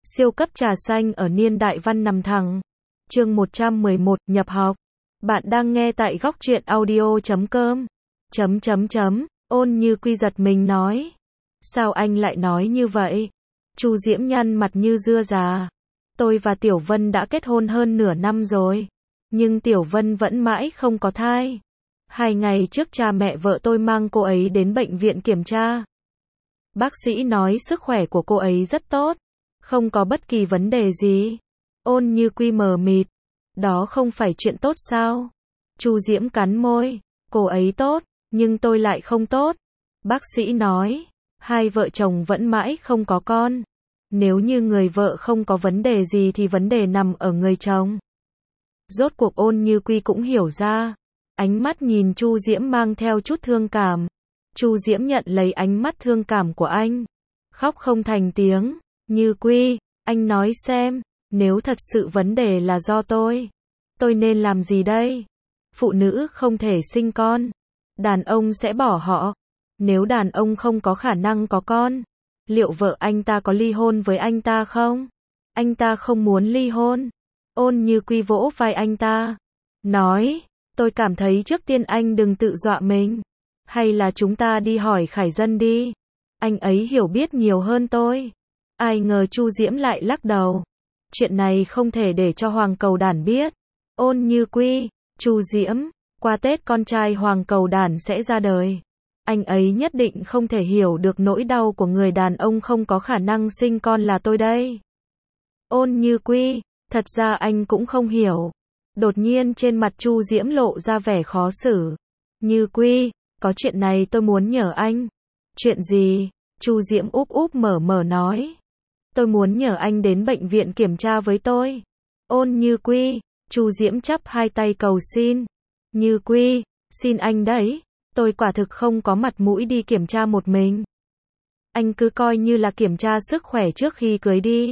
Siêu cấp trà xanh ở niên đại văn nằm thẳng. Chương 111, nhập học. Bạn đang nghe tại góc truyện audio.com. Ôn Như Quy giật mình nói. Sao anh lại nói như vậy? Chu Diễm nhăn mặt như dưa già. Tôi và Tiểu Vân đã kết hôn hơn nửa năm rồi. Nhưng Tiểu Vân vẫn mãi không có thai. 2 ngày trước cha mẹ vợ tôi mang cô ấy đến bệnh viện kiểm tra. Bác sĩ nói sức khỏe của cô ấy rất tốt. Không có bất kỳ vấn đề gì. Ôn Như Quy mờ mịt. Đó không phải chuyện tốt sao? Chu Diễm cắn môi. Cô ấy tốt, nhưng tôi lại không tốt. Bác sĩ nói, 2 vợ chồng vẫn mãi không có con. Nếu như người vợ không có vấn đề gì thì vấn đề nằm ở người chồng. Rốt cuộc Ôn Như Quy cũng hiểu ra. Ánh mắt nhìn Chu Diễm mang theo chút thương cảm. Chu Diễm nhận lấy ánh mắt thương cảm của anh. Khóc không thành tiếng. Như Quy, anh nói xem, nếu thật sự vấn đề là do tôi nên làm gì đây? Phụ nữ không thể sinh con. Đàn ông sẽ bỏ họ. Nếu đàn ông không có khả năng có con, liệu vợ anh ta có ly hôn với anh ta không? Anh ta không muốn ly hôn. Ôn Như Quy vỗ vai anh ta. Nói, tôi cảm thấy trước tiên anh đừng tự dọa mình. Hay là chúng ta đi hỏi Khải Dân đi. Anh ấy hiểu biết nhiều hơn tôi. Ai ngờ Chu Diễm lại lắc đầu. Chuyện này không thể để cho Hoàng Cầu Đản biết. Ôn Như Quy, Chu Diễm, qua Tết con trai Hoàng Cầu Đản sẽ ra đời. Anh ấy nhất định không thể hiểu được nỗi đau của người đàn ông không có khả năng sinh con là tôi đây. Ôn Như Quy, thật ra anh cũng không hiểu. Đột nhiên trên mặt Chu Diễm lộ ra vẻ khó xử. Như Quy, có chuyện này tôi muốn nhờ anh. Chuyện gì? Chu Diễm úp úp mở mở nói. Tôi muốn nhờ anh đến bệnh viện kiểm tra với tôi. Ôn Như Quy, Chu Diễm chắp 2 tay cầu xin. Như Quy, xin anh đấy, tôi quả thực không có mặt mũi đi kiểm tra một mình. Anh cứ coi như là kiểm tra sức khỏe trước khi cưới đi.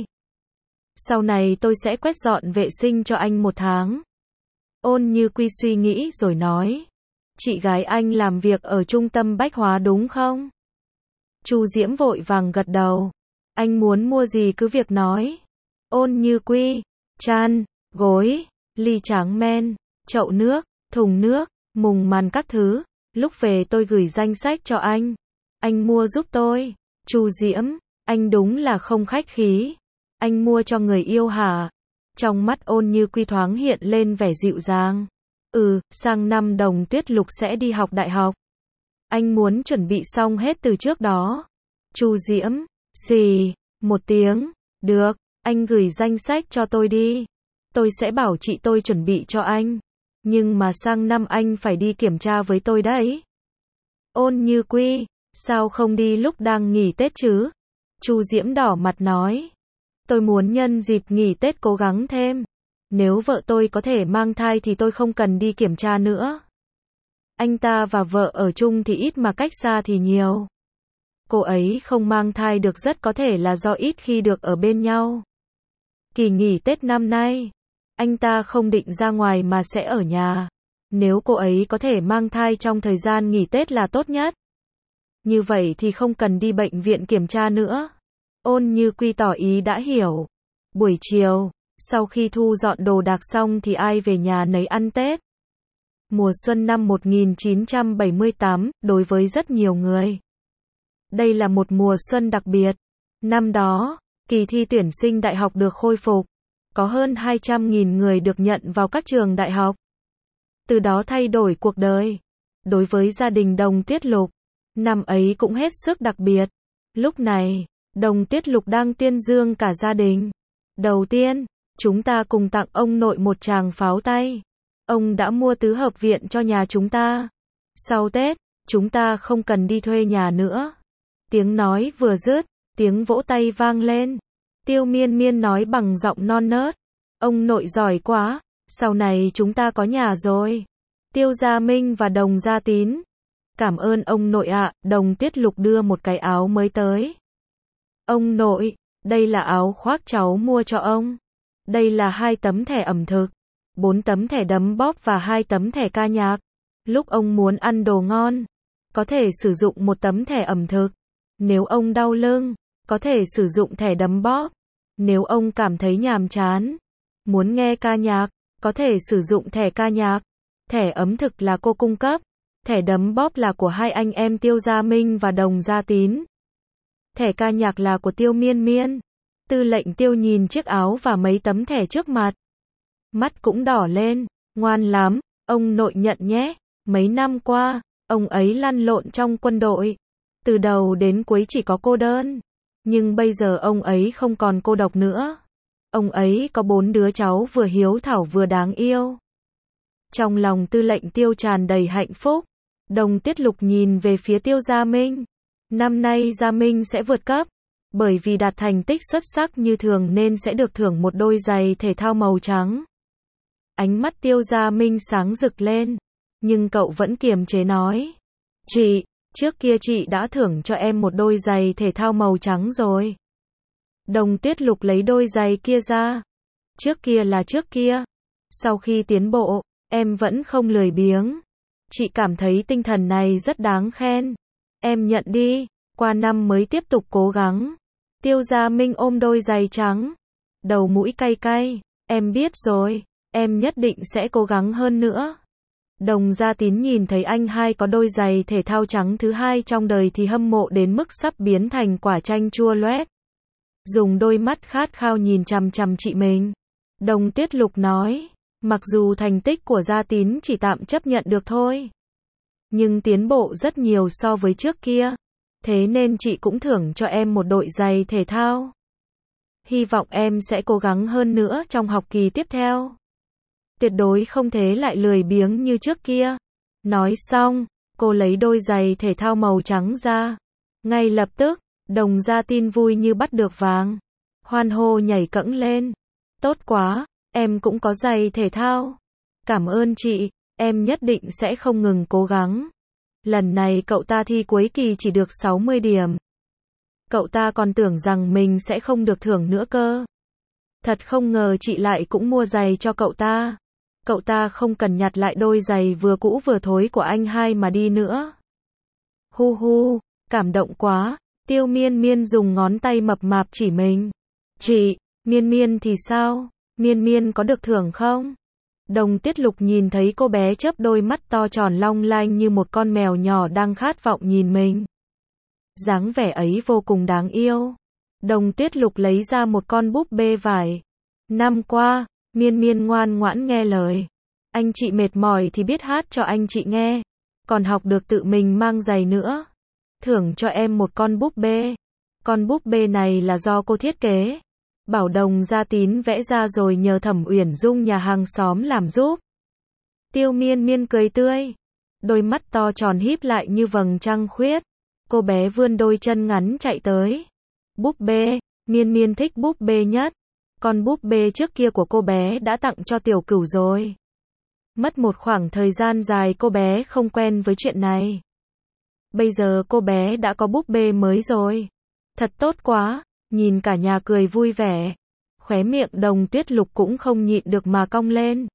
Sau này tôi sẽ quét dọn vệ sinh cho anh 1 tháng. Ôn Như Quy suy nghĩ rồi nói. Chị gái anh làm việc ở trung tâm bách hóa đúng không? Chu Diễm vội vàng gật đầu. Anh muốn mua gì cứ việc nói. Ôn Như Quy, chăn, gối, ly tráng men, chậu nước, thùng nước, mùng màn các thứ. Lúc về tôi gửi danh sách cho anh. Anh mua giúp tôi. Chu Diễm, anh đúng là không khách khí. Anh mua cho người yêu hả? Trong mắt Ôn Như Quy thoáng hiện lên vẻ dịu dàng. Sang năm Đồng Tuyết Lục sẽ đi học đại học. Anh muốn chuẩn bị xong hết từ trước đó. Chu Diễm, gì? 1 tiếng. Được, anh gửi danh sách cho tôi đi. Tôi sẽ bảo chị tôi chuẩn bị cho anh. Nhưng mà sang năm anh phải đi kiểm tra với tôi đấy. Ôn Như Quy, sao không đi lúc đang nghỉ Tết chứ? Chu Diễm đỏ mặt nói. Tôi muốn nhân dịp nghỉ Tết cố gắng thêm. Nếu vợ tôi có thể mang thai thì tôi không cần đi kiểm tra nữa. Anh ta và vợ ở chung thì ít mà cách xa thì nhiều. Cô ấy không mang thai được rất có thể là do ít khi được ở bên nhau. Kỳ nghỉ Tết năm nay, anh ta không định ra ngoài mà sẽ ở nhà. Nếu cô ấy có thể mang thai trong thời gian nghỉ Tết là tốt nhất. Như vậy thì không cần đi bệnh viện kiểm tra nữa. Ôn Như Quy tỏ ý đã hiểu. Buổi chiều, sau khi thu dọn đồ đạc xong thì ai về nhà nấy ăn Tết. Mùa xuân năm 1978, đối với rất nhiều người, đây là một mùa xuân đặc biệt. Năm đó, kỳ thi tuyển sinh đại học được khôi phục. Có hơn 200.000 người được nhận vào các trường đại học. Từ đó thay đổi cuộc đời. Đối với gia đình Đồng Tuyết Lục, năm ấy cũng hết sức đặc biệt. Lúc này, Đồng Tuyết Lục đang tuyên dương cả gia đình. Đầu tiên, chúng ta cùng tặng ông nội một tràng pháo tay. Ông đã mua tứ hợp viện cho nhà chúng ta. Sau Tết, chúng ta không cần đi thuê nhà nữa. Tiếng nói vừa dứt, tiếng vỗ tay vang lên. Tiêu Miên Miên nói bằng giọng non nớt. Ông nội giỏi quá, sau này chúng ta có nhà rồi. Tiêu Gia Minh và Đồng Gia Tín. Cảm ơn ông nội ạ. Đồng Tuyết Lục đưa một cái áo mới tới. Ông nội, đây là áo khoác cháu mua cho ông. Đây là 2 tấm thẻ ẩm thực, 4 tấm thẻ đấm bóp và 2 tấm thẻ ca nhạc. Lúc ông muốn ăn đồ ngon, có thể sử dụng 1 tấm thẻ ẩm thực. Nếu ông đau lưng, có thể sử dụng thẻ đấm bóp. Nếu ông cảm thấy nhàm chán, muốn nghe ca nhạc, có thể sử dụng thẻ ca nhạc. Thẻ ấm thực là cô cung cấp. Thẻ đấm bóp là của hai anh em Tiêu Gia Minh và Đồng Gia Tín. Thẻ ca nhạc là của Tiêu Miên Miên. Tư lệnh Tiêu nhìn chiếc áo và mấy tấm thẻ trước mặt. Mắt cũng đỏ lên. Ngoan lắm, ông nội nhận nhé. Mấy năm qua, ông ấy lăn lộn trong quân đội. Từ đầu đến cuối chỉ có cô đơn. Nhưng bây giờ ông ấy không còn cô độc nữa. Ông ấy có 4 đứa cháu vừa hiếu thảo vừa đáng yêu. Trong lòng tư lệnh Tiêu tràn đầy hạnh phúc. Đồng Tiết Lục nhìn về phía Tiêu Gia Minh. Năm nay Gia Minh sẽ vượt cấp. Bởi vì đạt thành tích xuất sắc như thường nên sẽ được thưởng một đôi giày thể thao màu trắng. Ánh mắt Tiêu Gia Minh sáng rực lên. Nhưng cậu vẫn kiềm chế nói. Chị, trước kia chị đã thưởng cho em một đôi giày thể thao màu trắng rồi. Đồng Tiết Lục lấy đôi giày kia ra. Trước kia là trước kia. Sau khi tiến bộ, em vẫn không lười biếng. Chị cảm thấy tinh thần này rất đáng khen. Em nhận đi, qua năm mới tiếp tục cố gắng. Tiêu Gia Minh ôm đôi giày trắng. Đầu mũi cay cay. Em biết rồi, em nhất định sẽ cố gắng hơn nữa. Đồng Gia Tín nhìn thấy anh hai có đôi giày thể thao trắng thứ hai trong đời thì hâm mộ đến mức sắp biến thành quả chanh chua loét. Dùng đôi mắt khát khao nhìn chằm chằm chị mình. Đồng Tiết Lục nói, mặc dù thành tích của Gia Tín chỉ tạm chấp nhận được thôi. Nhưng tiến bộ rất nhiều so với trước kia. Thế nên chị cũng thưởng cho em một đội giày thể thao. Hy vọng em sẽ cố gắng hơn nữa trong học kỳ tiếp theo. Tuyệt đối không thể lại lười biếng như trước kia. Nói xong, cô lấy đôi giày thể thao màu trắng ra. Ngay lập tức, Đồng Gia Tín vui như bắt được vàng. Hoan hô nhảy cẫng lên. Tốt quá, em cũng có giày thể thao. Cảm ơn chị, em nhất định sẽ không ngừng cố gắng. Lần này cậu ta thi cuối kỳ chỉ được 60 điểm. Cậu ta còn tưởng rằng mình sẽ không được thưởng nữa cơ. Thật không ngờ chị lại cũng mua giày cho cậu ta. Cậu ta không cần nhặt lại đôi giày vừa cũ vừa thối của anh hai mà đi nữa. Hu hu, cảm động quá. Tiêu Miên Miên dùng ngón tay mập mạp chỉ mình. Chị, Miên Miên thì sao? Miên Miên có được thưởng không? Đồng Tiết Lục nhìn thấy cô bé chớp đôi mắt to tròn long lanh như một con mèo nhỏ đang khát vọng nhìn mình. Dáng vẻ ấy vô cùng đáng yêu. Đồng Tiết Lục lấy ra một con búp bê vải. Năm qua, Miên Miên ngoan ngoãn nghe lời. Anh chị mệt mỏi thì biết hát cho anh chị nghe. Còn học được tự mình mang giày nữa. Thưởng cho em một con búp bê. Con búp bê này là do cô thiết kế. Bảo Đồng Gia Tín vẽ ra rồi nhờ Thẩm Uyển Dung nhà hàng xóm làm giúp. Tiêu Miên Miên cười tươi. Đôi mắt to tròn híp lại như vầng trăng khuyết. Cô bé vươn đôi chân ngắn chạy tới. Búp bê, Miên Miên thích búp bê nhất. Con búp bê trước kia của cô bé đã tặng cho Tiểu Cửu rồi. Mất một khoảng thời gian dài cô bé không quen với chuyện này. Bây giờ cô bé đã có búp bê mới rồi. Thật tốt quá, nhìn cả nhà cười vui vẻ. Khóe miệng Đồng Tiết Lục cũng không nhịn được mà cong lên.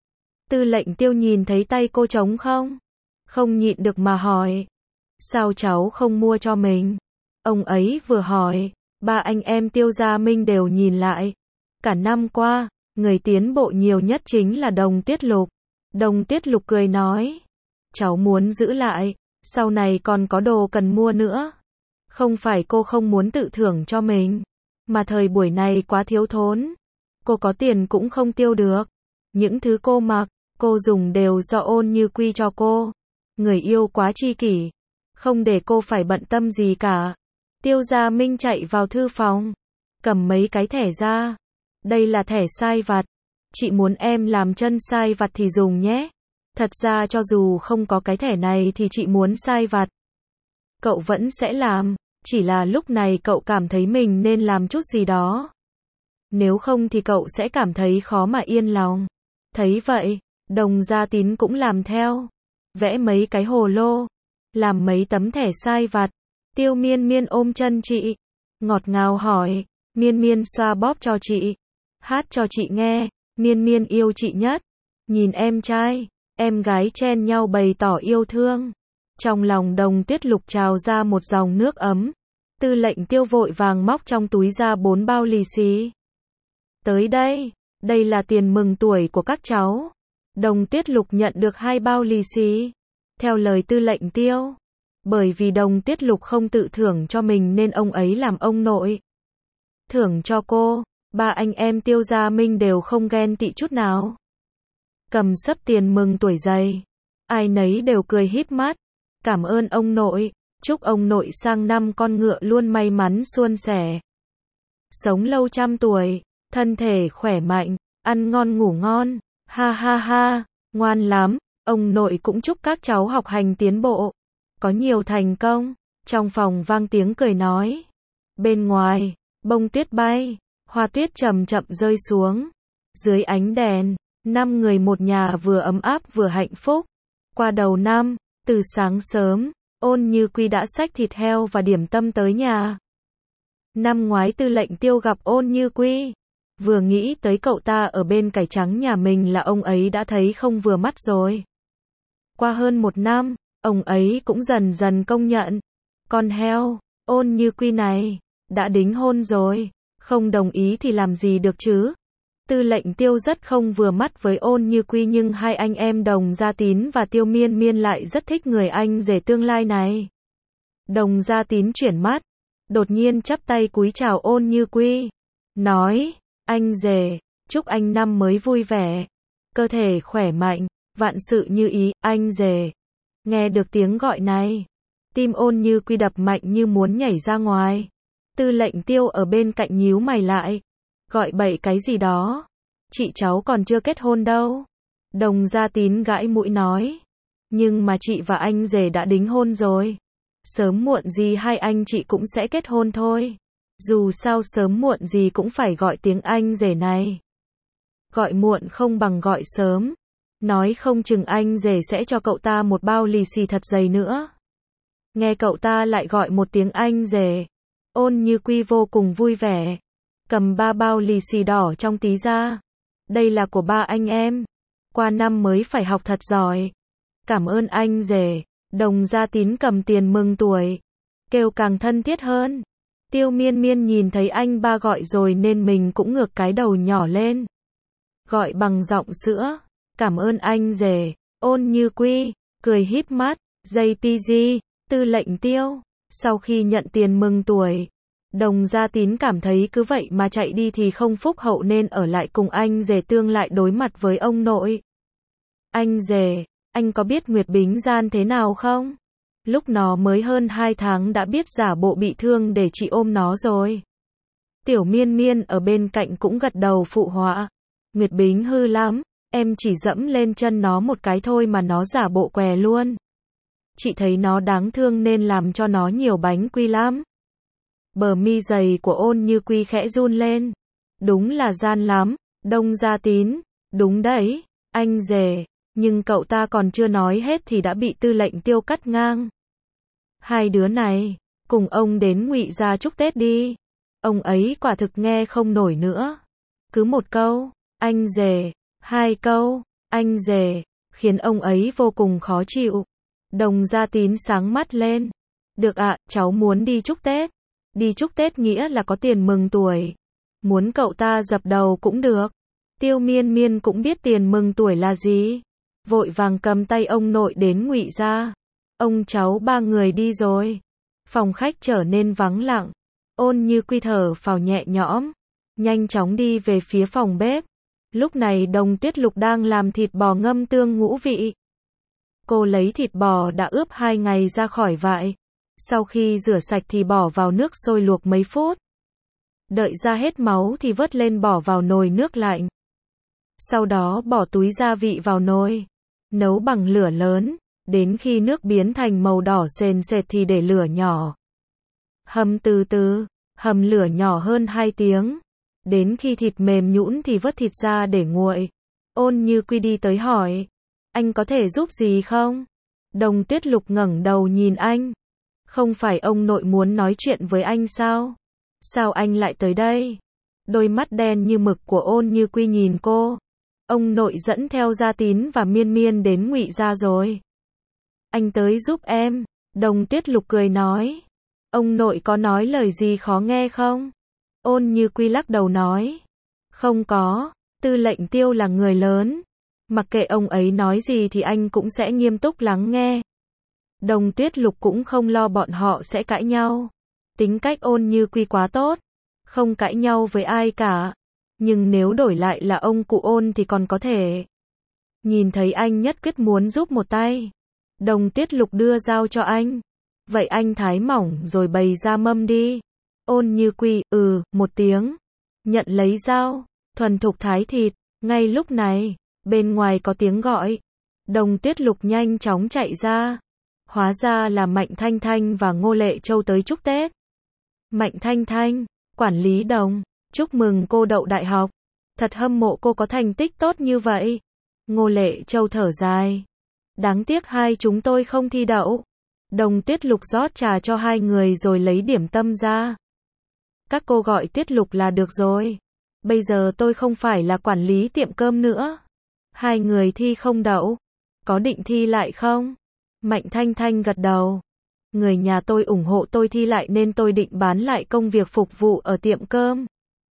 Tư lệnh Tiêu nhìn thấy tay cô trống không? Không nhịn được mà hỏi. Sao cháu không mua cho mình? Ông ấy vừa hỏi, ba anh em Tiêu Gia Minh đều nhìn lại. Cả năm qua, người tiến bộ nhiều nhất chính là Đồng Tiết Lục. Đồng Tiết Lục cười nói. Cháu muốn giữ lại, sau này còn có đồ cần mua nữa. Không phải cô không muốn tự thưởng cho mình, mà thời buổi này quá thiếu thốn. Cô có tiền cũng không tiêu được. Những thứ cô mặc, cô dùng đều do Ôn Như Quy cho cô. Người yêu quá tri kỷ, không để cô phải bận tâm gì cả. Tiêu Gia Minh chạy vào thư phòng, cầm mấy cái thẻ ra. Đây là thẻ sai vặt. Chị muốn em làm chân sai vặt thì dùng nhé. Thật ra cho dù không có cái thẻ này thì chị muốn sai vặt, cậu vẫn sẽ làm. Chỉ là lúc này cậu cảm thấy mình nên làm chút gì đó. Nếu không thì cậu sẽ cảm thấy khó mà yên lòng. Thấy vậy, Đồng Gia Tín cũng làm theo. Vẽ mấy cái hồ lô, làm mấy tấm thẻ sai vặt. Tiêu Miên Miên ôm chân chị, ngọt ngào hỏi. Miên Miên xoa bóp cho chị, hát cho chị nghe. Miên Miên yêu chị nhất. Nhìn em trai, em gái chen nhau bày tỏ yêu thương. Trong lòng Đồng Tiết Lục trào ra một dòng nước ấm. Tư lệnh Tiêu vội vàng móc trong túi ra 4 bao lì xì. Tới đây, đây là tiền mừng tuổi của các cháu. Đồng Tuyết Lục nhận được 2 bao lì xì. Theo lời Tư lệnh Tiêu. Bởi vì Đồng Tuyết Lục không tự thưởng cho mình nên ông ấy làm ông nội thưởng cho cô. 3 anh em Tiêu Gia Minh đều không ghen tị chút nào. Cầm sấp tiền mừng tuổi dày. Ai nấy đều cười híp mắt. Cảm ơn ông nội. Chúc ông nội sang năm con ngựa luôn may mắn suôn sẻ. Sống lâu trăm tuổi. Thân thể khỏe mạnh. Ăn ngon ngủ ngon. Ha ha ha. Ngoan lắm. Ông nội cũng chúc các cháu học hành tiến bộ. Có nhiều thành công. Trong phòng vang tiếng cười nói. Bên ngoài, bông tuyết bay. Hoa tuyết chậm chậm rơi xuống. Dưới ánh đèn, 5 người một nhà vừa ấm áp vừa hạnh phúc. Qua đầu năm, từ sáng sớm, Ôn Như Quy đã xách thịt heo và điểm tâm tới nhà. Năm ngoái Tư lệnh Tiêu gặp Ôn Như Quy. Vừa nghĩ tới cậu ta ở bên cải trắng nhà mình là ông ấy đã thấy không vừa mắt rồi. Qua hơn 1 năm, ông ấy cũng dần dần công nhận. Con heo, Ôn Như Quy này, đã đính hôn rồi. Không đồng ý thì làm gì được chứ. Tư lệnh Tiêu rất không vừa mắt với Ôn Như Quy nhưng 2 anh em Đồng Gia Tín và Tiêu Miên Miên lại rất thích người anh rể tương lai này. Đồng Gia Tín chuyển mắt, đột nhiên chắp tay cúi chào Ôn Như Quy. Nói, anh rể, chúc anh năm mới vui vẻ, cơ thể khỏe mạnh, vạn sự như ý, anh rể. Nghe được tiếng gọi này, tim Ôn Như Quy đập mạnh như muốn nhảy ra ngoài. Tư lệnh Tiêu ở bên cạnh nhíu mày lại. Gọi bậy cái gì đó. Chị cháu còn chưa kết hôn đâu. Đồng Gia Tín gãi mũi nói. Nhưng mà chị và anh rể đã đính hôn rồi. Sớm muộn gì 2 anh chị cũng sẽ kết hôn thôi. Dù sao sớm muộn gì cũng phải gọi tiếng anh rể này. Gọi muộn không bằng gọi sớm. Nói không chừng anh rể sẽ cho cậu ta một bao lì xì thật dày nữa. Nghe cậu ta lại gọi một tiếng anh rể. Ôn Như Quy vô cùng vui vẻ. Cầm 3 bao lì xì đỏ trong tí ra. Đây là của 3 anh em. Qua năm mới phải học thật giỏi. Cảm ơn anh rể. Đồng Gia Tín cầm tiền mừng tuổi. Kêu càng thân thiết hơn. Tiêu Miên Miên nhìn thấy anh ba gọi rồi nên mình cũng ngược cái đầu nhỏ lên. Gọi bằng giọng sữa. Cảm ơn anh rể. Ôn Như Quy, cười híp mắt. JPG, Tư lệnh Tiêu. Sau khi nhận tiền mừng tuổi, Đồng Gia Tín cảm thấy cứ vậy mà chạy đi thì không phúc hậu nên ở lại cùng anh rể tương lại đối mặt với ông nội. Anh rể, anh có biết Nguyệt Bính gian thế nào không? Lúc nó mới hơn 2 tháng đã biết giả bộ bị thương để chị ôm nó rồi. Tiểu Miên Miên ở bên cạnh cũng gật đầu phụ họa. Nguyệt Bính hư lắm, em chỉ dẫm lên chân nó một cái thôi mà nó giả bộ què luôn. Chị thấy nó đáng thương nên làm cho nó nhiều bánh quy lắm. Bờ mi dày của Ôn Như Quy khẽ run lên. Đúng là gian lắm, Đồng Gia Tín. Đúng đấy, anh rể. Nhưng cậu ta còn chưa nói hết thì đã bị Tư lệnh Tiêu cắt ngang. 2 đứa này, cùng ông đến Ngụy gia chúc Tết đi. Ông ấy quả thực nghe không nổi nữa. Cứ 1 câu, anh rể, 2 câu, anh rể, khiến ông ấy vô cùng khó chịu. Đồng Gia Tín sáng mắt lên. Được ạ, cháu muốn đi chúc Tết. Đi chúc Tết nghĩa là có tiền mừng tuổi. Muốn cậu ta dập đầu cũng được. Tiêu Miên Miên cũng biết tiền mừng tuổi là gì. Vội vàng cầm tay ông nội đến Ngụy gia. Ông cháu 3 người đi rồi. Phòng khách trở nên vắng lặng. Ôn Như Quy thở phào nhẹ nhõm. Nhanh chóng đi về phía phòng bếp. Lúc này Đồng Tuyết Lục đang làm thịt bò ngâm tương ngũ vị. Cô lấy thịt bò đã ướp 2 ngày ra khỏi vại. Sau khi rửa sạch thì bỏ vào nước sôi luộc mấy phút. Đợi ra hết máu thì vớt lên bỏ vào nồi nước lạnh. Sau đó bỏ túi gia vị vào nồi. Nấu bằng lửa lớn. Đến khi nước biến thành màu đỏ sền sệt thì để lửa nhỏ. Hầm từ từ. Hầm lửa nhỏ hơn 2 tiếng. Đến khi thịt mềm nhũn thì vớt thịt ra để nguội. Ôn Như Quy đi tới hỏi. Anh có thể giúp gì không? Đồng Tuyết Lục ngẩng đầu nhìn anh. Không phải ông nội muốn nói chuyện với anh sao? Sao anh lại tới đây? Đôi mắt đen như mực của Ôn Như Quy nhìn cô. Ông nội dẫn theo Gia Tín và Miên Miên đến Ngụy gia rồi. Anh tới giúp em. Đồng Tuyết Lục cười nói. Ông nội có nói lời gì khó nghe không? Ôn Như Quy lắc đầu nói. Không có, Tư lệnh Tiêu là người lớn. Mặc kệ ông ấy nói gì thì anh cũng sẽ nghiêm túc lắng nghe. Đồng Tuyết Lục cũng không lo bọn họ sẽ cãi nhau. Tính cách Ôn Như Quy quá tốt, không cãi nhau với ai cả. Nhưng nếu đổi lại là ông cụ Ôn thì còn có thể. Nhìn thấy anh nhất quyết muốn giúp một tay, Đồng Tuyết Lục đưa dao cho anh. Vậy anh thái mỏng rồi bày ra mâm đi. Ôn Như Quy, một tiếng. Nhận lấy dao, thuần thục thái thịt. Ngay lúc này, bên ngoài có tiếng gọi. Đồng Tuyết Lục nhanh chóng chạy ra. Hóa ra là Mạnh Thanh Thanh và Ngô Lệ Châu tới chúc Tết. Mạnh Thanh Thanh, quản lý Đồng, chúc mừng cô đậu đại học. Thật hâm mộ cô có thành tích tốt như vậy. Ngô Lệ Châu thở dài. Đáng tiếc hai chúng tôi không thi đậu. Đồng Tuyết Lục rót trà cho hai người rồi lấy điểm tâm ra. Các cô gọi Tuyết Lục là được rồi. Bây giờ tôi không phải là quản lý tiệm cơm nữa. Hai người thi không đậu. Có định thi lại không? Mạnh Thanh Thanh gật đầu. Người nhà tôi ủng hộ tôi thi lại nên tôi định bán lại công việc phục vụ ở tiệm cơm.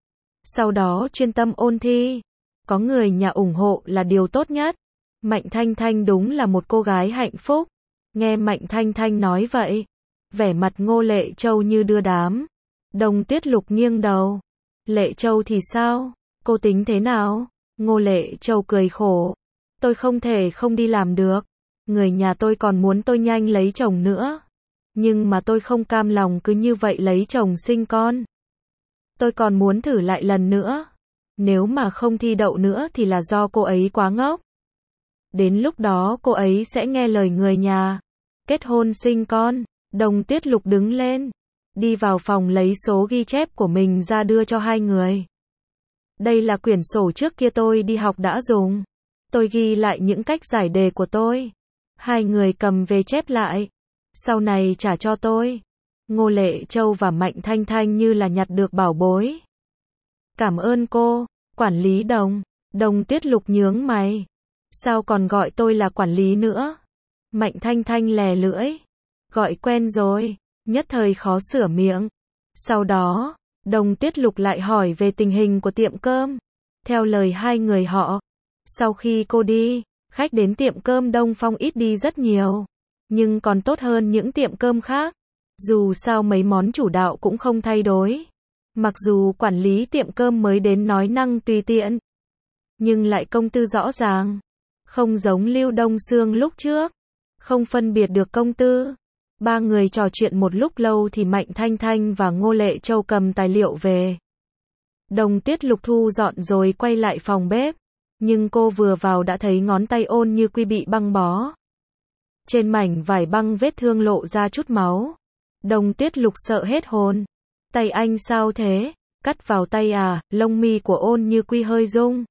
Sau đó chuyên tâm ôn thi. Có người nhà ủng hộ là điều tốt nhất. Mạnh Thanh Thanh đúng là một cô gái hạnh phúc. Nghe Mạnh Thanh Thanh nói vậy, vẻ mặt Ngô Lệ Châu như đưa đám. Đồng Tuyết Lục nghiêng đầu. Lệ Châu thì sao? Cô tính thế nào? Ngô Lệ Châu cười khổ. Tôi không thể không đi làm được. Người nhà tôi còn muốn tôi nhanh lấy chồng nữa. Nhưng mà tôi không cam lòng cứ như vậy lấy chồng sinh con. Tôi còn muốn thử lại lần nữa. Nếu mà không thi đậu nữa thì là do cô ấy quá ngốc. Đến lúc đó cô ấy sẽ nghe lời người nhà. Kết hôn sinh con. Đồng Tuyết Lục đứng lên. Đi vào phòng lấy số ghi chép của mình ra đưa cho hai người. Đây là quyển sổ trước kia tôi đi học đã dùng. Tôi ghi lại những cách giải đề của tôi. Hai người cầm về chép lại. Sau này trả cho tôi. Ngô Lệ Châu và Mạnh Thanh Thanh như là nhặt được bảo bối. Cảm ơn cô, quản lý Đồng. Đồng Tuyết Lục nhướng mày. Sao còn gọi tôi là quản lý nữa? Mạnh Thanh Thanh lè lưỡi. Gọi quen rồi, nhất thời khó sửa miệng. Sau đó, Đồng Tuyết Lục lại hỏi về tình hình của tiệm cơm. Theo lời hai người họ, sau khi cô đi, khách đến tiệm cơm Đông Phong ít đi rất nhiều. Nhưng còn tốt hơn những tiệm cơm khác. Dù sao mấy món chủ đạo cũng không thay đổi. Mặc dù quản lý tiệm cơm mới đến nói năng tùy tiện, nhưng lại công tư rõ ràng. Không giống Lưu Đông Sương lúc trước. Không phân biệt được công tư. Ba người trò chuyện một lúc lâu thì Mạnh Thanh Thanh và Ngô Lệ Châu cầm tài liệu về. Đồng Tuyết Lục thu dọn rồi quay lại phòng bếp. Nhưng cô vừa vào đã thấy ngón tay Ôn Như Quy bị băng bó. Trên mảnh vải băng vết thương lộ ra chút máu. Đồng Tuyết Lục sợ hết hồn. Tay anh sao thế? Cắt vào tay à? Lông mi của Ôn Như Quy hơi rung.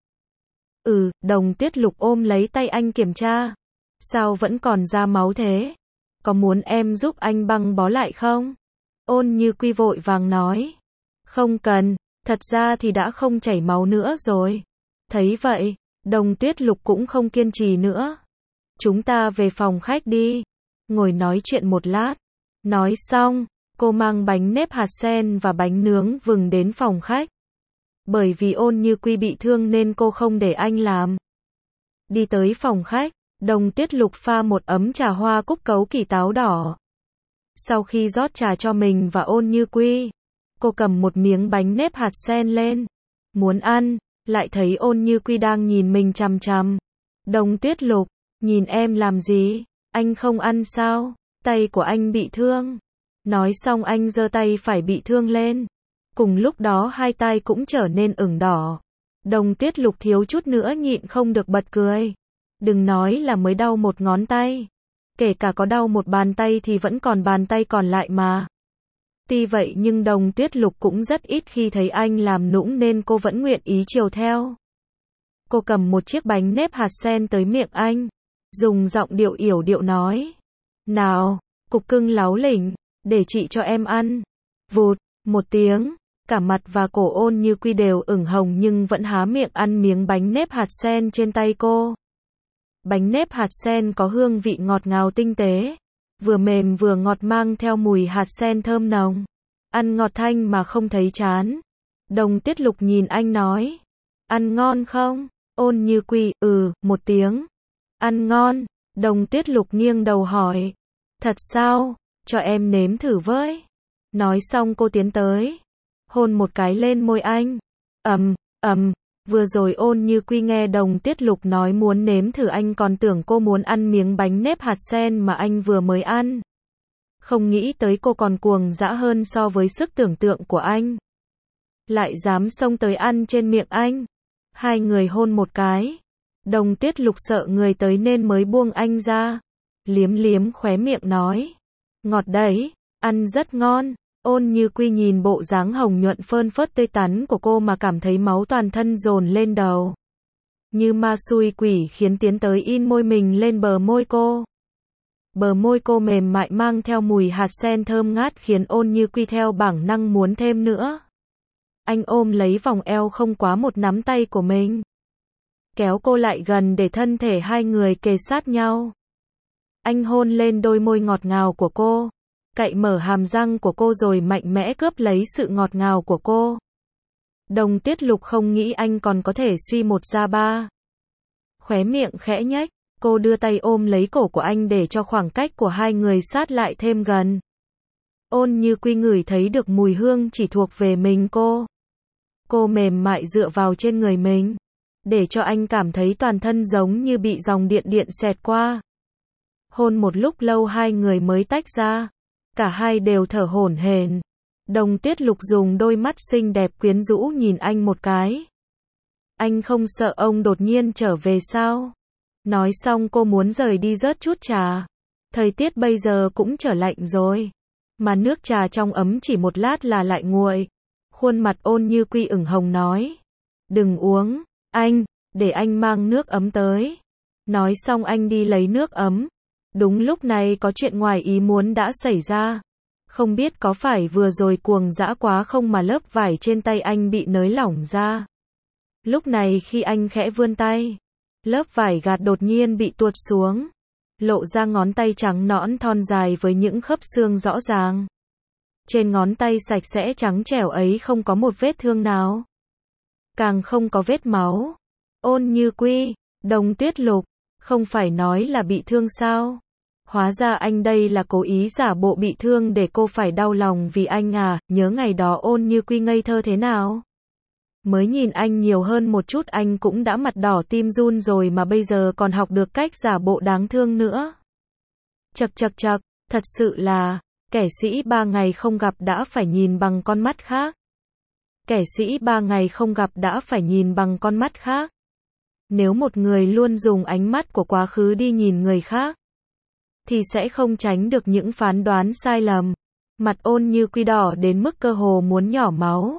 Đồng Tuyết Lục ôm lấy tay anh kiểm tra. Sao vẫn còn ra máu thế? Có muốn em giúp anh băng bó lại không? Ôn Như Quy vội vàng nói. Không cần, thật ra thì đã không chảy máu nữa rồi. Thấy vậy, Đồng Tuyết Lục cũng không kiên trì nữa. Chúng ta về phòng khách đi. Ngồi nói chuyện một lát. Nói xong, cô mang bánh nếp hạt sen và bánh nướng vừng đến phòng khách. Bởi vì Ôn Như Quy bị thương nên cô không để anh làm. Đi tới phòng khách, Đồng Tuyết Lục pha một ấm trà hoa cúc cấu kỳ táo đỏ. Sau khi rót trà cho mình và Ôn Như Quy, cô cầm một miếng bánh nếp hạt sen lên. Muốn ăn, lại thấy Ôn Như Quy đang nhìn mình chằm chằm. Đồng Tuyết Lục, nhìn em làm gì? Anh không ăn sao? Tay của anh bị thương. Nói xong anh giơ tay phải bị thương lên. Cùng lúc đó hai tay cũng trở nên ửng đỏ. Đồng Tuyết Lục thiếu chút nữa nhịn không được bật cười. Đừng nói là mới đau một ngón tay. Kể cả có đau một bàn tay thì vẫn còn bàn tay còn lại mà. Tuy vậy nhưng Đồng Tuyết Lục cũng rất ít khi thấy anh làm nũng nên cô vẫn nguyện ý chiều theo. Cô cầm một chiếc bánh nếp hạt sen tới miệng anh. Dùng giọng điệu yểu điệu nói. Nào, cục cưng láu lỉnh, để chị cho em ăn. Vụt, một tiếng. Cả mặt và cổ Ôn Như Quy đều ửng hồng nhưng vẫn há miệng ăn miếng bánh nếp hạt sen trên tay cô. Bánh nếp hạt sen có hương vị ngọt ngào tinh tế, vừa mềm vừa ngọt mang theo mùi hạt sen thơm nồng. Ăn ngọt thanh mà không thấy chán. Đồng Tuyết Lục nhìn anh nói, Ăn ngon không? Ôn Như Quy, một tiếng. Ăn ngon. Đồng Tuyết Lục nghiêng đầu hỏi. Thật sao? Cho em nếm thử với. Nói xong cô tiến tới. Hôn một cái lên môi anh. Vừa rồi Ôn Như Quy nghe Đồng Tuyết Lục nói muốn nếm thử anh còn tưởng cô muốn ăn miếng bánh nếp hạt sen mà anh vừa mới ăn. Không nghĩ tới cô còn cuồng dã hơn so với sức tưởng tượng của anh. Lại dám xông tới ăn trên miệng anh. Hai người hôn một cái. Đồng Tuyết Lục sợ người tới nên mới buông anh ra. Liếm liếm khóe miệng nói. Ngọt đấy, ăn rất ngon. Ôn Như Quy nhìn bộ dáng hồng nhuận phơn phớt tươi tắn của cô mà cảm thấy máu toàn thân dồn lên đầu. Như ma xui quỷ khiến tiến tới in môi mình lên bờ môi cô. Bờ môi cô mềm mại mang theo mùi hạt sen thơm ngát khiến Ôn Như Quy theo bản năng muốn thêm nữa. Anh ôm lấy vòng eo không quá một nắm tay của mình. Kéo cô lại gần để thân thể hai người kề sát nhau. Anh hôn lên đôi môi ngọt ngào của cô. Cạy mở hàm răng của cô rồi mạnh mẽ cướp lấy sự ngọt ngào của cô. Đồng Tuyết Lục không nghĩ anh còn có thể suy một ra ba. Khóe miệng khẽ nhếch, cô đưa tay ôm lấy cổ của anh để cho khoảng cách của hai người sát lại thêm gần. Ôn Như Quy ngửi thấy được mùi hương chỉ thuộc về mình cô. Cô mềm mại dựa vào trên người mình, để cho anh cảm thấy toàn thân giống như bị dòng điện xẹt qua. Hôn một lúc lâu hai người mới tách ra. Cả hai đều thở hổn hển. Đồng Tuyết Lục dùng đôi mắt xinh đẹp quyến rũ nhìn anh một cái. Anh không sợ ông đột nhiên trở về sao? Nói xong cô muốn rời đi rớt chút trà. Thời tiết bây giờ cũng trở lạnh rồi. Mà nước trà trong ấm chỉ một lát là lại nguội. Khuôn mặt Ôn Như Quy ửng hồng nói. Đừng uống, anh, để anh mang nước ấm tới. Nói xong anh đi lấy nước ấm. Đúng lúc này có chuyện ngoài ý muốn đã xảy ra. Không biết có phải vừa rồi cuồng dã quá không mà lớp vải trên tay anh bị nới lỏng ra. Lúc này khi anh khẽ vươn tay, lớp vải gạt đột nhiên bị tuột xuống. Lộ ra ngón tay trắng nõn thon dài với những khớp xương rõ ràng. Trên ngón tay sạch sẽ trắng trẻo ấy không có một vết thương nào. Càng không có vết máu. Ôn Như Quy, Đồng Tuyết Lục, không phải nói là bị thương sao? Hóa ra anh đây là cố ý giả bộ bị thương để cô phải đau lòng vì anh à, nhớ ngày đó Ôn Như Quy ngây thơ thế nào? Mới nhìn anh nhiều hơn một chút anh cũng đã mặt đỏ tim run rồi mà bây giờ còn học được cách giả bộ đáng thương nữa. Chậc, thật sự là, kẻ sĩ 3 ngày không gặp đã phải nhìn bằng con mắt khác. Kẻ sĩ 3 ngày không gặp đã phải nhìn bằng con mắt khác. Nếu một người luôn dùng ánh mắt của quá khứ đi nhìn người khác, thì sẽ không tránh được những phán đoán sai lầm. Mặt Ôn Như Quy đỏ đến mức cơ hồ muốn nhỏ máu.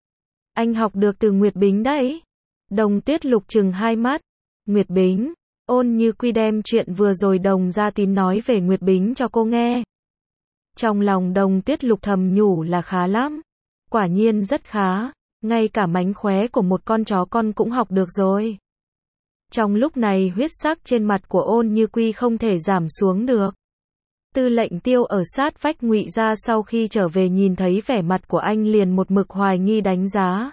Anh học được từ Nguyệt Bính đấy. Đồng Tuyết Lục trừng hai mắt. Nguyệt Bính. Ôn Như Quy đem chuyện vừa rồi Đồng Gia Tín nói về Nguyệt Bính cho cô nghe. Trong lòng Đồng Tuyết Lục thầm nhủ là khá lắm. Quả nhiên rất khá. Ngay cả mánh khóe của một con chó con cũng học được rồi. Trong lúc này huyết sắc trên mặt của Ôn Như Quy không thể giảm xuống được. Tư lệnh Tiêu ở sát vách Ngụy Gia sau khi trở về nhìn thấy vẻ mặt của anh liền một mực hoài nghi đánh giá.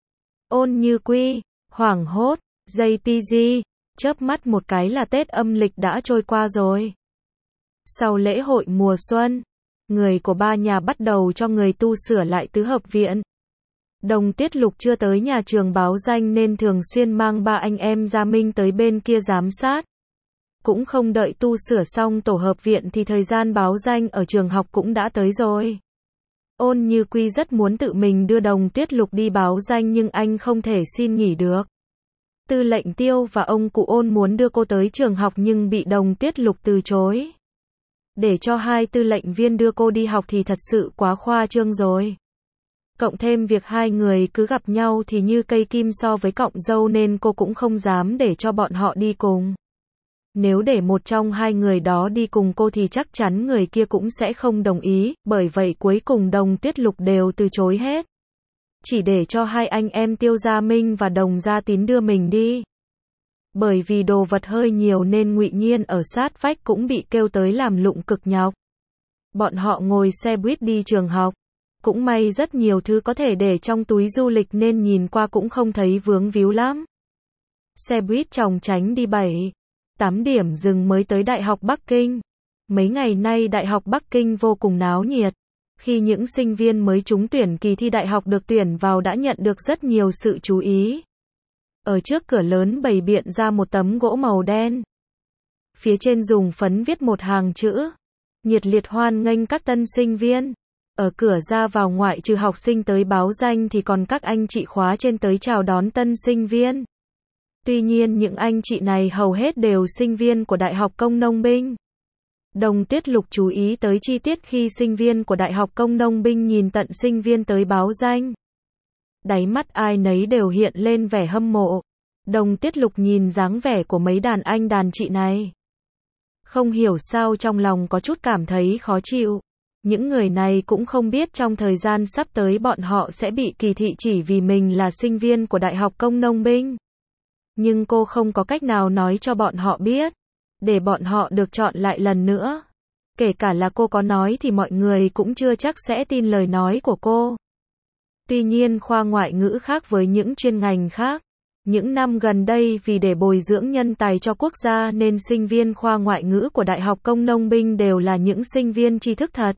Ôn Như Quy, hoảng hốt, JPG, chớp mắt một cái là Tết âm lịch đã trôi qua rồi. Sau lễ hội mùa xuân, người của ba nhà bắt đầu cho người tu sửa lại tứ hợp viện. Đồng Tuyết Lục chưa tới nhà trường báo danh nên thường xuyên mang ba anh em Gia Minh tới bên kia giám sát. Cũng không đợi tu sửa xong tổ hợp viện thì thời gian báo danh ở trường học cũng đã tới rồi. Ôn Như Quy rất muốn tự mình đưa Đồng Tuyết Lục đi báo danh nhưng anh không thể xin nghỉ được. Tư lệnh Tiêu và ông cụ Ôn muốn đưa cô tới trường học nhưng bị Đồng Tuyết Lục từ chối. Để cho hai tư lệnh viên đưa cô đi học thì thật sự quá khoa trương rồi. Cộng thêm việc hai người cứ gặp nhau thì như cây kim so với cọng dâu nên cô cũng không dám để cho bọn họ đi cùng. Nếu để một trong hai người đó đi cùng cô thì chắc chắn người kia cũng sẽ không đồng ý, bởi vậy cuối cùng Đồng Tuyết Lục đều từ chối hết. Chỉ để cho hai anh em Tiêu Gia Minh và Đồng Gia Tín đưa mình đi. Bởi vì đồ vật hơi nhiều nên Ngụy Nhiên ở sát vách cũng bị kêu tới làm lụng cực nhọc. Bọn họ ngồi xe buýt đi trường học. Cũng may rất nhiều thứ có thể để trong túi du lịch nên nhìn qua cũng không thấy vướng víu lắm. Xe buýt chòng tránh đi 7-8 điểm dừng mới tới Đại học Bắc Kinh. Mấy ngày nay Đại học Bắc Kinh vô cùng náo nhiệt. Khi những sinh viên mới trúng tuyển kỳ thi đại học được tuyển vào đã nhận được rất nhiều sự chú ý. Ở trước cửa lớn bày biện ra một tấm gỗ màu đen. Phía trên dùng phấn viết một hàng chữ. Nhiệt liệt hoan nghênh các tân sinh viên. Ở cửa ra vào ngoại trừ học sinh tới báo danh thì còn các anh chị khóa trên tới chào đón tân sinh viên. Tuy nhiên những anh chị này hầu hết đều sinh viên của Đại học Công Nông Binh. Đồng Tiết Lục chú ý tới chi tiết khi sinh viên của Đại học Công Nông Binh nhìn tận sinh viên tới báo danh. Đáy mắt ai nấy đều hiện lên vẻ hâm mộ. Đồng Tiết Lục nhìn dáng vẻ của mấy đàn anh đàn chị này. Không hiểu sao trong lòng có chút cảm thấy khó chịu. Những người này cũng không biết trong thời gian sắp tới bọn họ sẽ bị kỳ thị chỉ vì mình là sinh viên của Đại học Công Nông Binh. Nhưng cô không có cách nào nói cho bọn họ biết, để bọn họ được chọn lại lần nữa. Kể cả là cô có nói thì mọi người cũng chưa chắc sẽ tin lời nói của cô. Tuy nhiên khoa ngoại ngữ khác với những chuyên ngành khác. Những năm gần đây vì để bồi dưỡng nhân tài cho quốc gia nên sinh viên khoa ngoại ngữ của Đại học Công Nông Binh đều là những sinh viên tri thức thật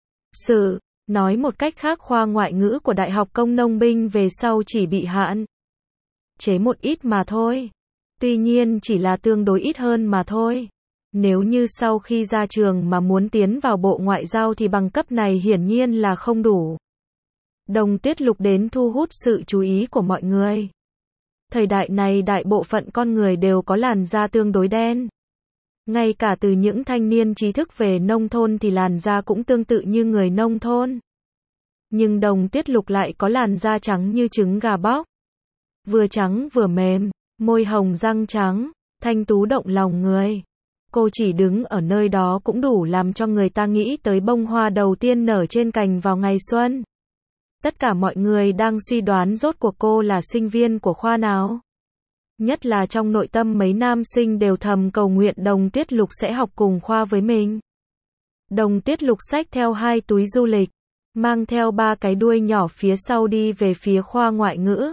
sự. Nói một cách khác khoa ngoại ngữ của Đại học Công Nông Binh về sau chỉ bị hạn chế một ít mà thôi. Tuy nhiên chỉ là tương đối ít hơn mà thôi. Nếu như sau khi ra trường mà muốn tiến vào Bộ Ngoại giao thì bằng cấp này hiển nhiên là không đủ. Đồng Tiết Lục đến thu hút sự chú ý của mọi người. Thời đại này đại bộ phận con người đều có làn da tương đối đen. Ngay cả từ những thanh niên trí thức về nông thôn thì làn da cũng tương tự như người nông thôn. Nhưng Đồng Tiết Lục lại có làn da trắng như trứng gà bóc. Vừa trắng vừa mềm, môi hồng răng trắng, thanh tú động lòng người. Cô chỉ đứng ở nơi đó cũng đủ làm cho người ta nghĩ tới bông hoa đầu tiên nở trên cành vào ngày xuân. Tất cả mọi người đang suy đoán rốt cuộc cô là sinh viên của khoa nào. Nhất là trong nội tâm mấy nam sinh đều thầm cầu nguyện Đồng Tiết Lục sẽ học cùng khoa với mình. Đồng Tiết Lục xách theo 2 túi du lịch, mang theo 3 cái đuôi nhỏ phía sau đi về phía khoa ngoại ngữ.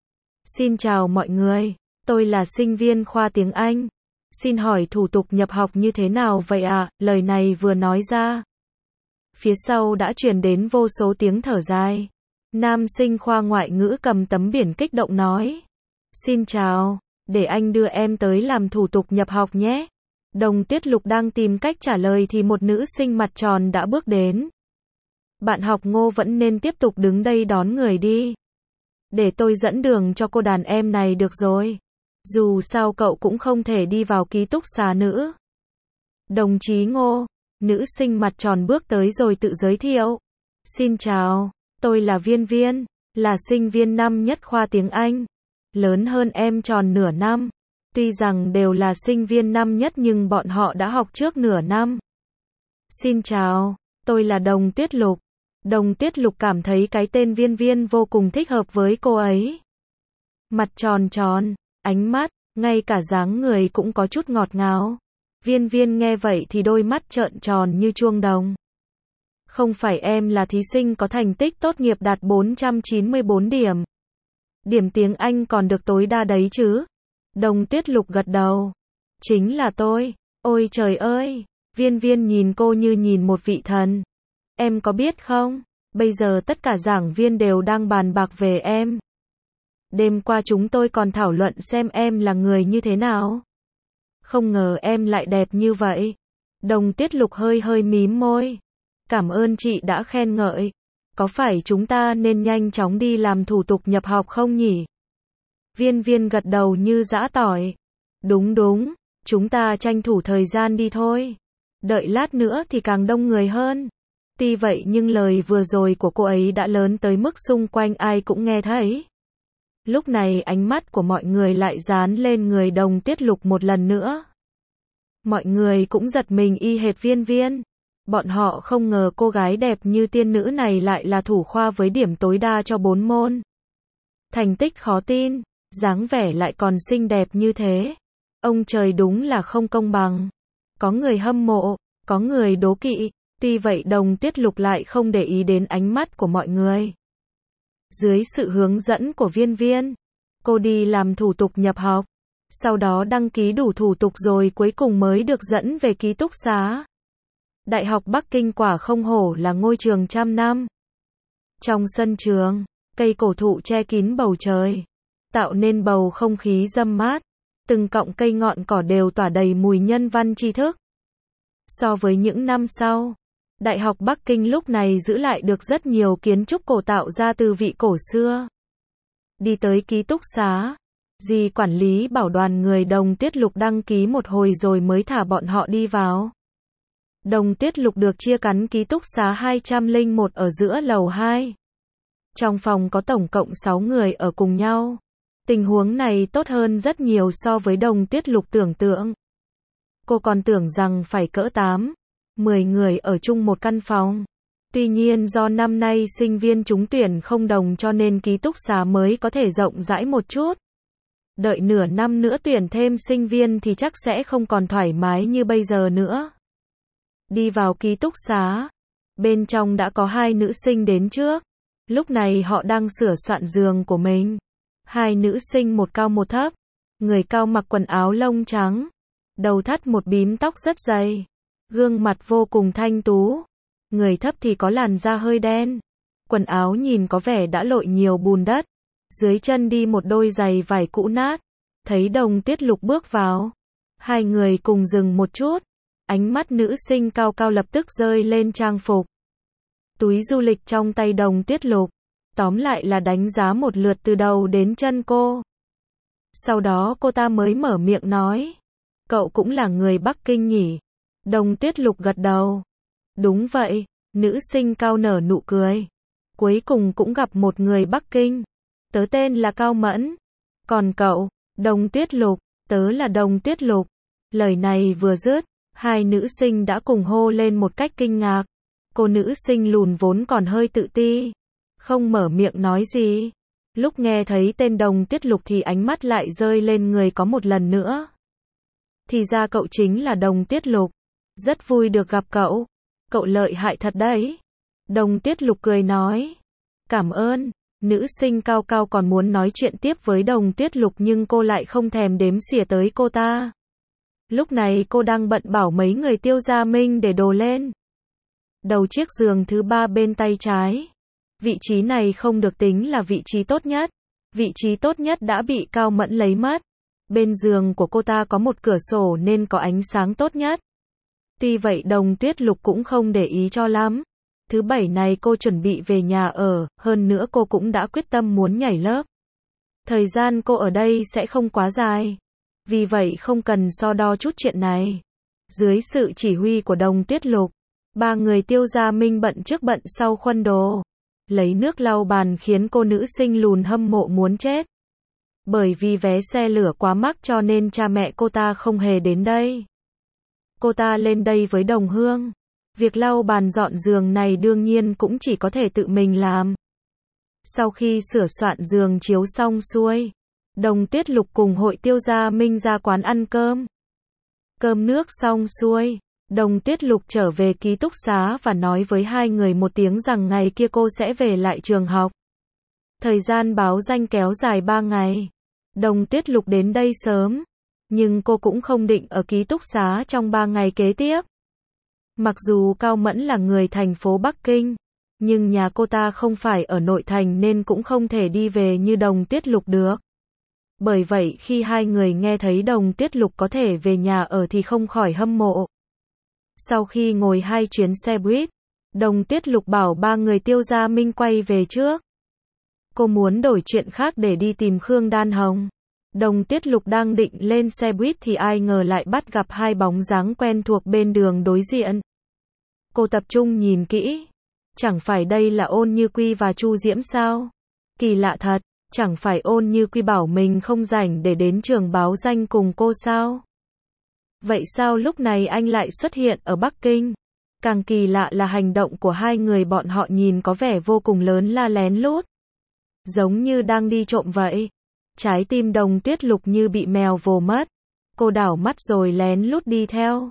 Xin chào mọi người, tôi là sinh viên khoa tiếng Anh. Xin hỏi thủ tục nhập học như thế nào vậy ạ? Lời này vừa nói ra. Phía sau đã truyền đến vô số tiếng thở dài. Nam sinh khoa ngoại ngữ cầm tấm biển kích động nói. Xin chào, để anh đưa em tới làm thủ tục nhập học nhé. Đồng Tiết Lục đang tìm cách trả lời thì một nữ sinh mặt tròn đã bước đến. Bạn học Ngô vẫn nên tiếp tục đứng đây đón người đi. Để tôi dẫn đường cho cô đàn em này được rồi. Dù sao cậu cũng không thể đi vào ký túc xá nữ. Đồng chí Ngô, nữ sinh mặt tròn bước tới rồi tự giới thiệu. Xin chào, tôi là Viên Viên, là sinh viên năm nhất khoa tiếng Anh. Lớn hơn em tròn nửa năm. Tuy rằng đều là sinh viên năm nhất nhưng bọn họ đã học trước nửa năm. Xin chào, tôi là Đồng Tiết Lục. Đồng Tiết Lục cảm thấy cái tên Viên Viên vô cùng thích hợp với cô ấy. Mặt tròn tròn, ánh mắt, ngay cả dáng người cũng có chút ngọt ngào. Viên Viên nghe vậy thì đôi mắt trợn tròn như chuông đồng. Không phải em là thí sinh có thành tích tốt nghiệp đạt 494 điểm. Điểm tiếng Anh còn được tối đa đấy chứ? Đồng Tiết Lục gật đầu. Chính là tôi. Ôi trời ơi, Viên Viên nhìn cô như nhìn một vị thần. Em có biết không, bây giờ tất cả giảng viên đều đang bàn bạc về em. Đêm qua chúng tôi còn thảo luận xem em là người như thế nào. Không ngờ em lại đẹp như vậy. Đồng Tiết Lục hơi hơi mím môi. Cảm ơn chị đã khen ngợi. Có phải chúng ta nên nhanh chóng đi làm thủ tục nhập học không nhỉ? Viên Viên gật đầu như giã tỏi. Đúng đúng, chúng ta tranh thủ thời gian đi thôi. Đợi lát nữa thì càng đông người hơn. Tuy vậy nhưng lời vừa rồi của cô ấy đã lớn tới mức xung quanh ai cũng nghe thấy. Lúc này ánh mắt của mọi người lại dán lên người Đồng Tiết Lục một lần nữa. Mọi người cũng giật mình y hệt Viên Viên. Bọn họ không ngờ cô gái đẹp như tiên nữ này lại là thủ khoa với điểm tối đa cho 4 môn. Thành tích khó tin, dáng vẻ lại còn xinh đẹp như thế. Ông trời đúng là không công bằng. Có người hâm mộ, có người đố kỵ, Tuy vậy Đồng Tuyết Lục lại không để ý đến ánh mắt của mọi người. Dưới sự hướng dẫn của Viên Viên, cô đi làm thủ tục nhập học, sau đó đăng ký đủ thủ tục rồi cuối cùng mới được dẫn về ký túc xá. Đại học Bắc Kinh quả không hổ là ngôi trường trăm năm. Trong sân trường, cây cổ thụ che kín bầu trời, tạo nên bầu không khí râm mát, từng cọng cây ngọn cỏ đều tỏa đầy mùi nhân văn tri thức. So với những năm sau, Đại học Bắc Kinh lúc này giữ lại được rất nhiều kiến trúc cổ tạo ra từ vị cổ xưa. Đi tới ký túc xá, dì quản lý bảo đoàn người Đồng Tuyết Lục đăng ký một hồi rồi mới thả bọn họ đi vào. Đồng Tuyết Lục được chia cắn ký túc xá 201 ở giữa lầu 2. Trong phòng có tổng cộng 6 người ở cùng nhau. Tình huống này tốt hơn rất nhiều so với Đồng Tuyết Lục tưởng tượng. Cô còn tưởng rằng phải cỡ 8, 10 người ở chung một căn phòng. Tuy nhiên do năm nay sinh viên trúng tuyển không đồng cho nên ký túc xá mới có thể rộng rãi một chút. Đợi nửa năm nữa tuyển thêm sinh viên thì chắc sẽ không còn thoải mái như bây giờ nữa. Đi vào ký túc xá, bên trong đã có 2 nữ sinh đến trước. Lúc này họ đang sửa soạn giường của mình. 2 nữ sinh một cao một thấp. Người cao mặc quần áo lông trắng, đầu thắt một bím tóc rất dày, gương mặt vô cùng thanh tú. Người thấp thì có làn da hơi đen, quần áo nhìn có vẻ đã lội nhiều bùn đất, dưới chân đi một đôi giày vải cũ nát. Thấy Đồng Tuyết Lục bước vào, 2 người cùng dừng một chút. Ánh mắt nữ sinh cao cao lập tức rơi lên trang phục, túi du lịch trong tay Đồng Tuyết Lục. Tóm lại là đánh giá một lượt từ đầu đến chân cô. Sau đó cô ta mới mở miệng nói, cậu cũng là người Bắc Kinh nhỉ? Đồng Tuyết Lục gật đầu. Đúng vậy, nữ sinh cao nở nụ cười. Cuối cùng cũng gặp một người Bắc Kinh. Tớ tên là Cao Mẫn. Còn cậu? Đồng Tuyết Lục. Tớ là Đồng Tuyết Lục. Lời này vừa dứt, 2 nữ sinh đã cùng hô lên một cách kinh ngạc. Cô nữ sinh lùn vốn còn hơi tự ti, không mở miệng nói gì. Lúc nghe thấy tên Đồng Tuyết Lục thì ánh mắt lại rơi lên người có một lần nữa. Thì ra cậu chính là Đồng Tuyết Lục. Rất vui được gặp cậu. Cậu lợi hại thật đấy. Đồng Tuyết Lục cười nói. Cảm ơn. Nữ sinh cao cao còn muốn nói chuyện tiếp với Đồng Tuyết Lục nhưng cô lại không thèm đếm xỉa tới cô ta. Lúc này cô đang bận bảo mấy người Tiêu Gia Minh để đồ lên. Đầu chiếc giường thứ 3 bên tay trái. Vị trí này không được tính là vị trí tốt nhất. Vị trí tốt nhất đã bị Cao Mẫn lấy mất. Bên giường của cô ta có một cửa sổ nên có ánh sáng tốt nhất. Tuy vậy Đồng Tuyết Lục cũng không để ý cho lắm. Thứ 7 này cô chuẩn bị về nhà ở, hơn nữa cô cũng đã quyết tâm muốn nhảy lớp. Thời gian cô ở đây sẽ không quá dài. Vì vậy không cần so đo chút chuyện này. Dưới sự chỉ huy của Đồng Tuyết Lục, 3 người Tiêu Gia Minh bận trước bận sau khuân đồ. Lấy nước lau bàn khiến cô nữ sinh lùn hâm mộ muốn chết. Bởi vì vé xe lửa quá mắc cho nên cha mẹ cô ta không hề đến đây. Cô ta lên đây với Đồng Hương. Việc lau bàn dọn giường này đương nhiên cũng chỉ có thể tự mình làm. Sau khi sửa soạn giường chiếu xong xuôi, Đồng Tuyết Lục cùng hội Tiêu Gia Minh ra quán ăn cơm. Cơm nước xong xuôi, Đồng Tuyết Lục trở về ký túc xá và nói với 2 người một tiếng rằng ngày kia cô sẽ về lại trường học. Thời gian báo danh kéo dài 3 ngày. Đồng Tuyết Lục đến đây sớm, nhưng cô cũng không định ở ký túc xá trong 3 ngày kế tiếp. Mặc dù Cao Mẫn là người thành phố Bắc Kinh, nhưng nhà cô ta không phải ở nội thành nên cũng không thể đi về như Đồng Tuyết Lục được. Bởi vậy khi 2 người nghe thấy Đồng Tuyết Lục có thể về nhà ở thì không khỏi hâm mộ. Sau khi ngồi 2 chuyến xe buýt, Đồng Tuyết Lục bảo 3 người Tiêu Gia Minh quay về trước. Cô muốn đổi chuyện khác để đi tìm Khương Đan Hồng. Đồng Tuyết Lục đang định lên xe buýt thì ai ngờ lại bắt gặp 2 bóng dáng quen thuộc bên đường đối diện. Cô tập trung nhìn kỹ. Chẳng phải đây là Ôn Như Quy và Chu Diễm sao? Kỳ lạ thật, chẳng phải Ôn Như Quy bảo mình không rảnh để đến trường báo danh cùng cô sao? Vậy sao lúc này anh lại xuất hiện ở Bắc Kinh? Càng kỳ lạ là hành động của 2 người bọn họ nhìn có vẻ vô cùng lớn la lén lút. Giống như đang đi trộm vậy. Trái tim Đồng Tuyết Lục như bị mèo vồ mất. Cô đảo mắt rồi lén lút đi theo.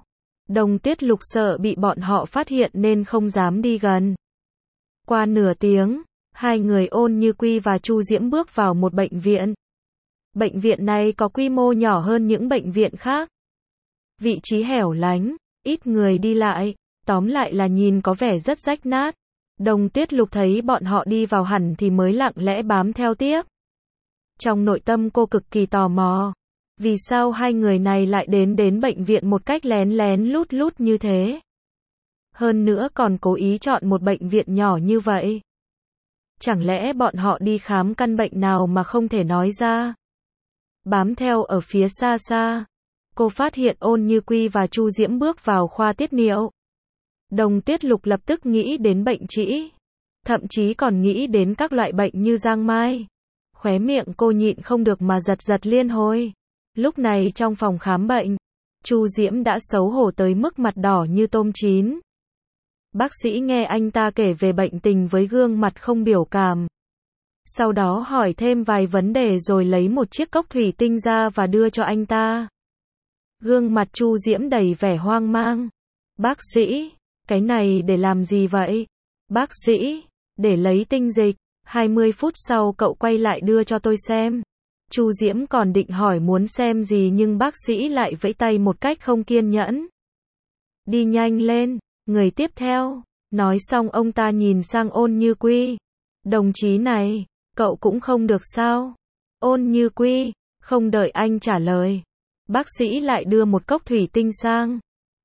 Đồng Tuyết Lục sợ bị bọn họ phát hiện nên không dám đi gần. Qua nửa tiếng, hai người Ôn Như Quy và Chu Diễm bước vào một bệnh viện. Bệnh viện này có quy mô nhỏ hơn những bệnh viện khác. Vị trí hẻo lánh, ít người đi lại, tóm lại là nhìn có vẻ rất rách nát. Đồng Tuyết Lục thấy bọn họ đi vào hẳn thì mới lặng lẽ bám theo tiếp. Trong nội tâm cô cực kỳ tò mò. Vì sao hai người này lại đến bệnh viện một cách lén lén lút lút như thế? Hơn nữa còn cố ý chọn một bệnh viện nhỏ như vậy. Chẳng lẽ bọn họ đi khám căn bệnh nào mà không thể nói ra? Bám theo ở phía xa xa, cô phát hiện Ôn Như Quy và Chu Diễm bước vào khoa tiết niệu. Đồng Tuyết Lục lập tức nghĩ đến bệnh trĩ, thậm chí còn nghĩ đến các loại bệnh như giang mai. Khóe miệng cô nhịn không được mà giật giật liên hồi. Lúc này trong phòng khám bệnh, Chu Diễm đã xấu hổ tới mức mặt đỏ như tôm chín. Bác sĩ nghe anh ta kể về bệnh tình với gương mặt không biểu cảm. Sau đó hỏi thêm vài vấn đề rồi lấy một chiếc cốc thủy tinh ra và đưa cho anh ta. Gương mặt Chu Diễm đầy vẻ hoang mang. Bác sĩ, cái này để làm gì vậy? Bác sĩ, để lấy tinh dịch. 20 phút sau cậu quay lại đưa cho tôi xem. Chu Diễm còn định hỏi muốn xem gì nhưng bác sĩ lại vẫy tay một cách không kiên nhẫn. Đi nhanh lên, người tiếp theo. Nói xong ông ta nhìn sang Ôn Như Quy. Đồng chí này, cậu cũng không được sao? Ôn Như Quy, không đợi anh trả lời. Bác sĩ lại đưa một cốc thủy tinh sang.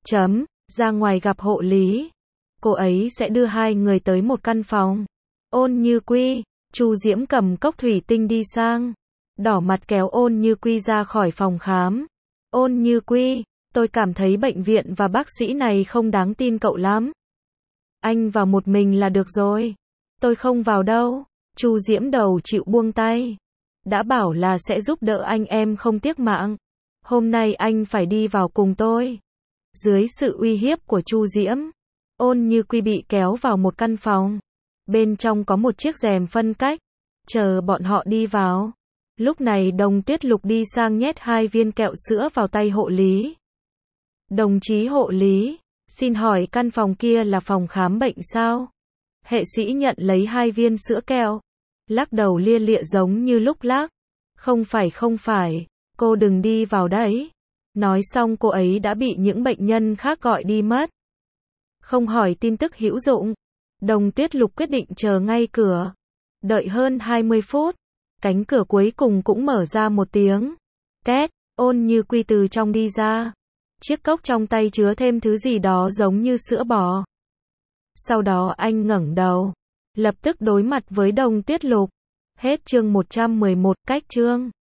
Ra ngoài gặp hộ lý. Cô ấy sẽ đưa hai người tới một căn phòng. Ôn Như Quy, Chu Diễm cầm cốc thủy tinh đi sang. Đỏ mặt kéo Ôn Như Quy ra khỏi phòng khám. Ôn Như Quy, tôi cảm thấy bệnh viện và bác sĩ này không đáng tin cậu lắm. Anh vào một mình là được rồi. Tôi không vào đâu. Chu Diễm đầu chịu buông tay. Đã bảo là sẽ giúp đỡ anh em không tiếc mạng. Hôm nay anh phải đi vào cùng tôi. Dưới sự uy hiếp của Chu Diễm, Ôn Như Quy bị kéo vào một căn phòng. Bên trong có một chiếc rèm phân cách. Chờ bọn họ đi vào. Lúc này Đồng Tuyết Lục đi sang nhét 2 viên kẹo sữa vào tay hộ lý. Đồng chí hộ lý, xin hỏi căn phòng kia là phòng khám bệnh sao? Hệ sĩ nhận lấy 2 viên sữa kẹo. Lắc đầu lia lịa giống như lúc lắc. Không phải, cô đừng đi vào đấy. Nói xong cô ấy đã bị những bệnh nhân khác gọi đi mất. Không hỏi tin tức hữu dụng. Đồng Tuyết Lục quyết định chờ ngay cửa. Đợi hơn 20 phút. Cánh cửa cuối cùng cũng mở ra một tiếng. Két, Ôn Như Quy từ trong đi ra. Chiếc cốc trong tay chứa thêm thứ gì đó giống như sữa bò. Sau đó anh ngẩng đầu. Lập tức đối mặt với Đồng Tuyết Lục. Hết chương 111, cách chương.